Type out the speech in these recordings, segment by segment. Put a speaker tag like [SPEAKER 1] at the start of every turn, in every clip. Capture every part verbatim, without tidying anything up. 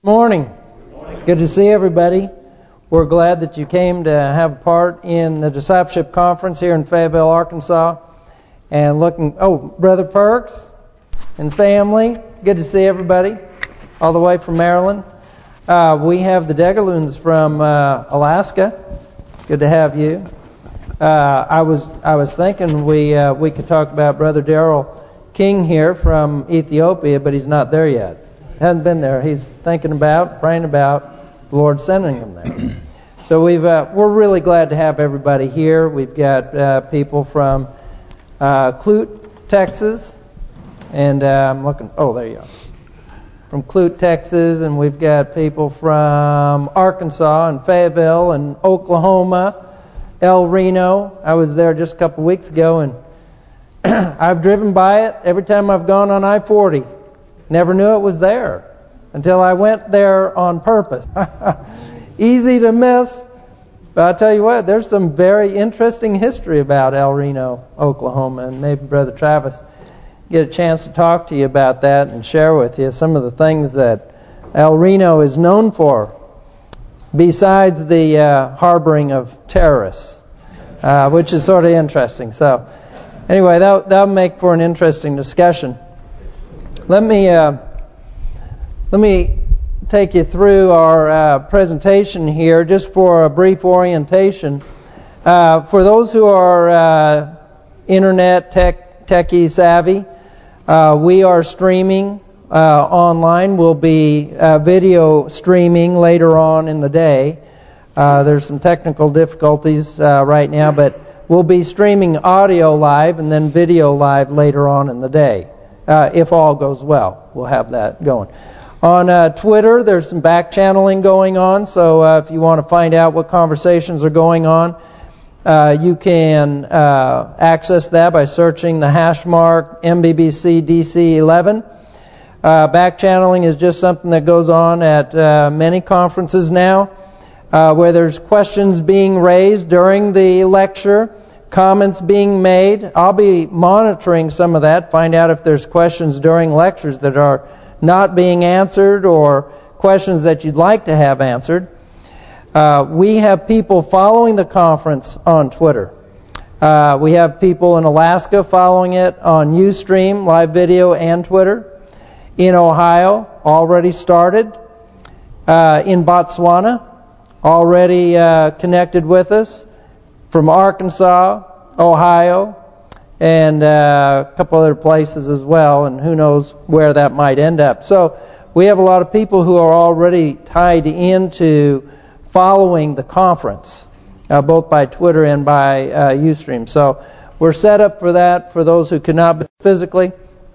[SPEAKER 1] Morning. Good to see everybody. We're glad that you came to have a part in the Discipleship Conference here in Fayetteville, Arkansas. And looking, oh, Brother Perks and family. Good to see everybody all the way from Maryland. Uh, we have the Degaloons from uh, Alaska. Good to have you. Uh, I was I was thinking we uh, we could talk about Brother Daryl King here from Ethiopia, but he's not there yet. Hasn't been there. He's thinking about, praying about the Lord sending him there. So we've uh, we're really glad to have everybody here. We've got uh, people from uh, Clute, Texas, and uh, I'm looking. Oh, there you go. From Clute, Texas, and we've got people from Arkansas and Fayetteville and Oklahoma, El Reno. I was there just a couple of weeks ago, and I've driven by it every time I've gone on I forty. Never knew it was there until I went there on purpose. Easy to miss, but I'll tell you what, there's some very interesting history about El Reno, Oklahoma, and maybe Brother Travis get a chance to talk to you about that and share with you some of the things that El Reno is known for, besides the uh, harboring of terrorists, uh, which is sort of interesting. So, anyway, that that'll make for an interesting discussion. Let me uh, let me take you through our uh, presentation here, just for a brief orientation. Uh, for those who are uh, internet tech techie savvy, uh, we are streaming uh, online. We'll be uh, video streaming later on in the day. Uh, there's some technical difficulties uh, right now, but we'll be streaming audio live and then video live later on in the day. Uh, if all goes well, we'll have that going. On uh, Twitter, there's some back channeling going on, so uh, if you want to find out what conversations are going on, uh, you can uh, access that by searching the hash mark M B B C D C eleven. Uh, back channeling is just something that goes on at uh, many conferences now, uh, where there's questions being raised during the lecture, comments being made. I'll be monitoring some of that, find out if there's questions during lectures that are not being answered or questions that you'd like to have answered. Uh, we have people following the conference on Twitter. Uh, we have people in Alaska following it on Ustream, live video, and Twitter. In Ohio, already started. Uh, in Botswana, already uh, connected with us. From Arkansas, Ohio, and uh, a couple other places as well, and who knows where that might end up. So we have a lot of people who are already tied into following the conference, uh, both by Twitter and by uh, Ustream. So we're set up for that for those who could not be physically.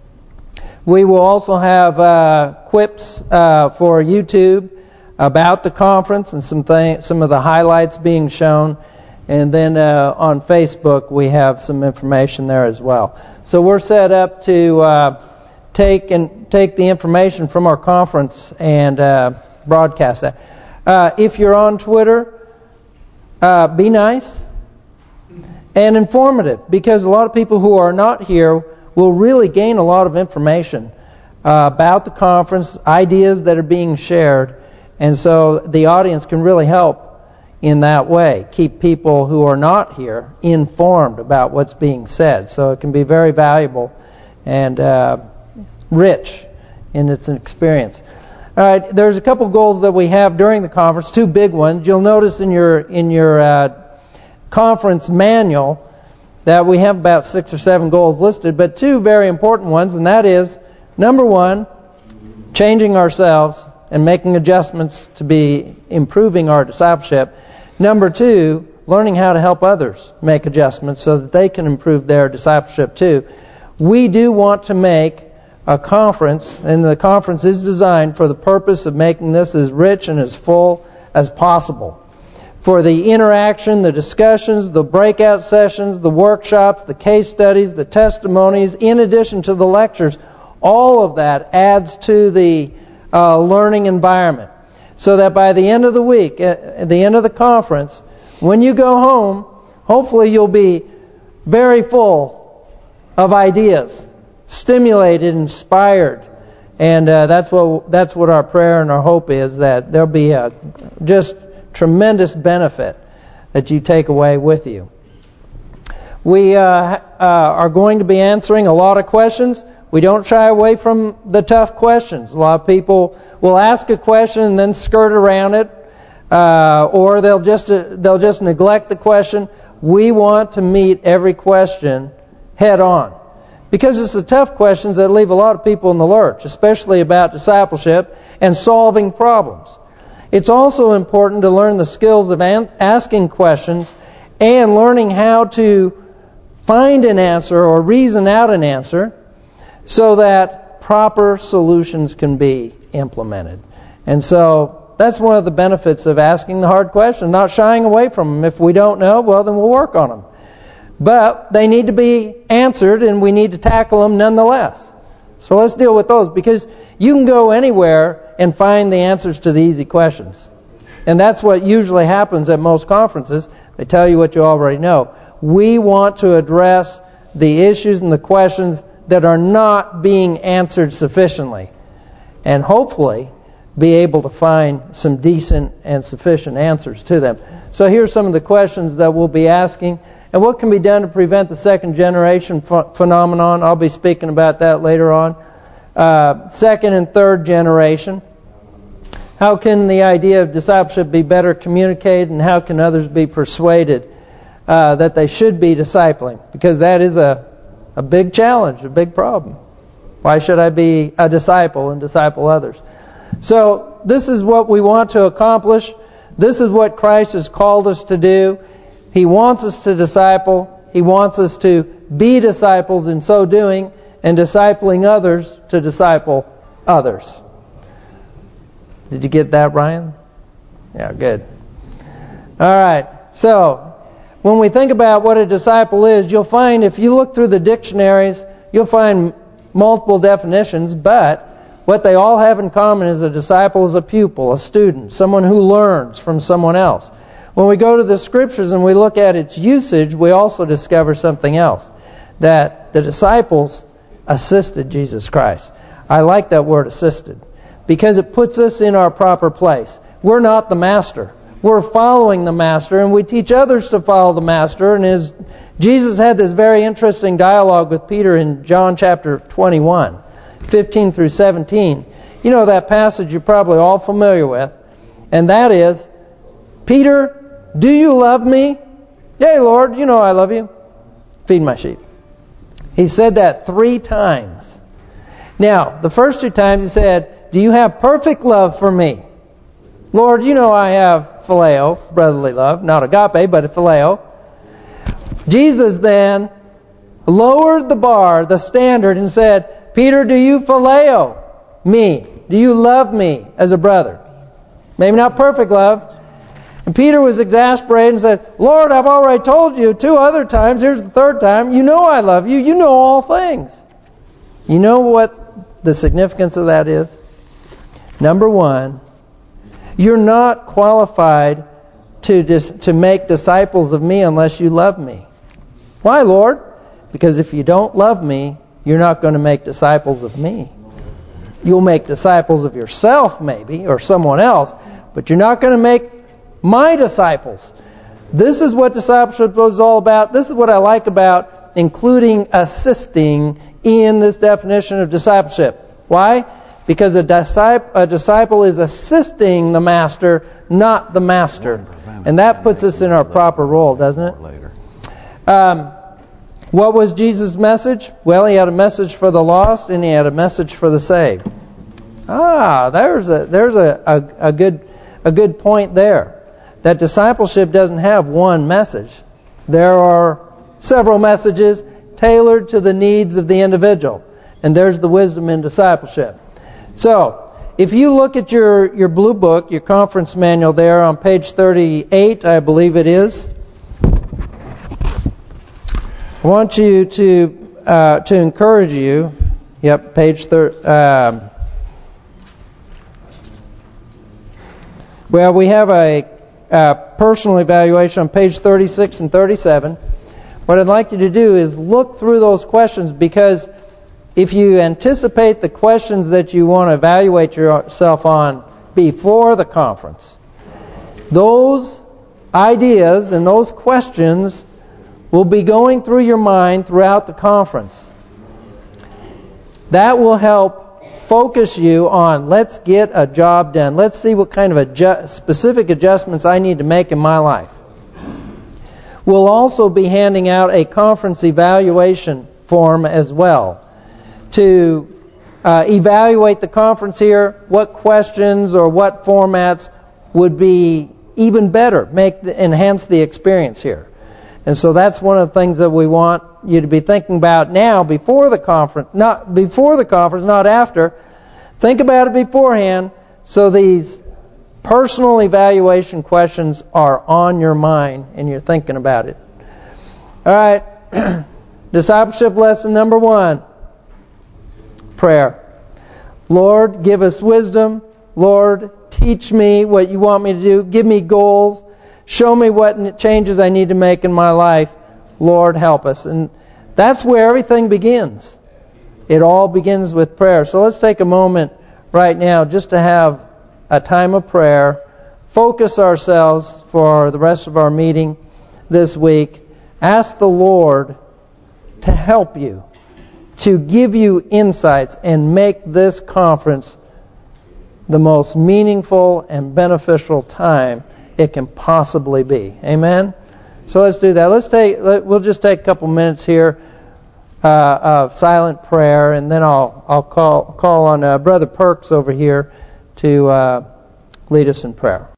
[SPEAKER 1] We will also have uh, quips uh, for YouTube about the conference and some th- some of the highlights being shown. And then uh, on Facebook, we have some information there as well. So we're set up to uh, take and take the information from our conference and uh, broadcast that. Uh, if you're on Twitter, uh, be nice and informative, because a lot of people who are not here will really gain a lot of information uh, about the conference, ideas that are being shared, and so the audience can really help in that way, keep people who are not here informed about what's being said. So it can be very valuable and uh, rich in its experience. All right, there's a couple goals that we have during the conference, two big ones. You'll notice in your in your uh, conference manual that we have about six or seven goals listed, but two very important ones, and that is, number one, changing ourselves and making adjustments to be improving our discipleship. Number two, learning how to help others make adjustments so that they can improve their discipleship too. We do want to make a conference, and the conference is designed for the purpose of making this as rich and as full as possible. For the interaction, the discussions, the breakout sessions, the workshops, the case studies, the testimonies, in addition to the lectures, all of that adds to the uh, learning environment. So that by the end of the week, at the end of the conference, when you go home, hopefully you'll be very full of ideas, stimulated, inspired, And uh, that's what that's what our prayer and our hope is, that there'll be a just tremendous benefit that you take away with you. We uh, uh, are going to be answering a lot of questions. We don't shy away from the tough questions. A lot of people will ask a question and then skirt around it, uh, or they'll just uh, they'll just neglect the question. We want to meet every question head on, because it's the tough questions that leave a lot of people in the lurch, especially about discipleship and solving problems. It's also important to learn the skills of asking questions and learning how to find an answer or reason out an answer so that proper solutions can be implemented. And so that's one of the benefits of asking the hard questions, not shying away from them. If we don't know, well, then we'll work on them. But they need to be answered, and we need to tackle them nonetheless. So let's deal with those, because you can go anywhere and find the answers to the easy questions. And that's what usually happens at most conferences. They tell you what you already know. We want to address the issues and the questions that are not being answered sufficiently, and hopefully be able to find some decent and sufficient answers to them. So here's some of the questions that we'll be asking. And what can be done to prevent the second generation ph phenomenon? I'll be speaking about that later on. Uh, second and third generation. How can the idea of discipleship be better communicated, and how can others be persuaded uh, that they should be discipling? Because that is a, a big challenge, a big problem. Why should I be a disciple and disciple others? So this is what we want to accomplish. This is what Christ has called us to do. He wants us to disciple. He wants us to be disciples in so doing, and discipling others to disciple others. Did you get that, Ryan? Yeah, good. All right. So, when we think about what a disciple is, you'll find, if you look through the dictionaries, you'll find multiple definitions, but what they all have in common is a disciple is a pupil, a student, someone who learns from someone else. When we go to the Scriptures and we look at its usage, we also discover something else. That the disciples assisted Jesus Christ. I like that word, assisted, because it puts us in our proper place. We're not the master. We're following the master, and we teach others to follow the master. And as Jesus had this very interesting dialogue with Peter in John chapter twenty-one, fifteen through seventeen. You know that passage you're probably all familiar with. And that is, Peter, do you love me? Yea, Lord, you know I love you. Feed my sheep. He said that three times. Now, the first two times he said, do you have perfect love for me? Lord, you know I have phileo, brotherly love, not agape, but a phileo. Jesus then lowered the bar, the standard, and said, Peter, do you phileo me? Do you love me as a brother? Maybe not perfect love. And Peter was exasperated and said, Lord, I've already told you two other times. Here's the third time. You know I love you. You know all things. You know what the significance of that is? Number one, you're not qualified to dis to make disciples of me unless you love me. Why, Lord? Because if you don't love me, you're not going to make disciples of me. You'll make disciples of yourself maybe, or someone else, but you're not going to make my disciples. This is what discipleship is all about. This is what I like about including assisting in this definition of discipleship. Why? Because a disciple, a disciple is assisting the master, not the master. And that puts us in our proper role, doesn't it? Um, what was Jesus' message? Well, he had a message for the lost and he had a message for the saved. Ah, there's a there's a, a, a good a good point there. That discipleship doesn't have one message. There are several messages tailored to the needs of the individual. And there's the wisdom in discipleship. So, if you look at your, your blue book, your conference manual there on page thirty-eight, I believe it is. I want you to uh, to encourage you. Yep, page thirty. Um, well, we have a Uh, personal evaluation on page thirty-six and thirty-seven. What I'd like you to do is look through those questions, because if you anticipate the questions that you want to evaluate yourself on before the conference, those ideas and those questions will be going through your mind throughout the conference. That will help focus you on, let's get a job done. Let's see what kind of adju- specific adjustments I need to make in my life. We'll also be handing out a conference evaluation form as well to uh, evaluate the conference here, what questions or what formats would be even better, make the, enhance the experience here. And so that's one of the things that we want you to be thinking about now before the conference, not before the conference, not after. Think about it beforehand so these personal evaluation questions are on your mind and you're thinking about it. All right. Discipleship lesson number one. Prayer. Lord, give us wisdom. Lord, teach me what you want me to do. Give me goals. Show me what changes I need to make in my life. Lord, help us. And that's where everything begins. It all begins with prayer. So let's take a moment right now just to have a time of prayer. Focus ourselves for the rest of our meeting this week. Ask the Lord to help you, to give you insights and make this conference the most meaningful and beneficial time it can possibly be. Amen? So let's do that. Let's take. We'll just take a couple minutes here uh, of silent prayer, and then I'll I'll call call on uh, Brother Perks over here to uh, lead us in prayer.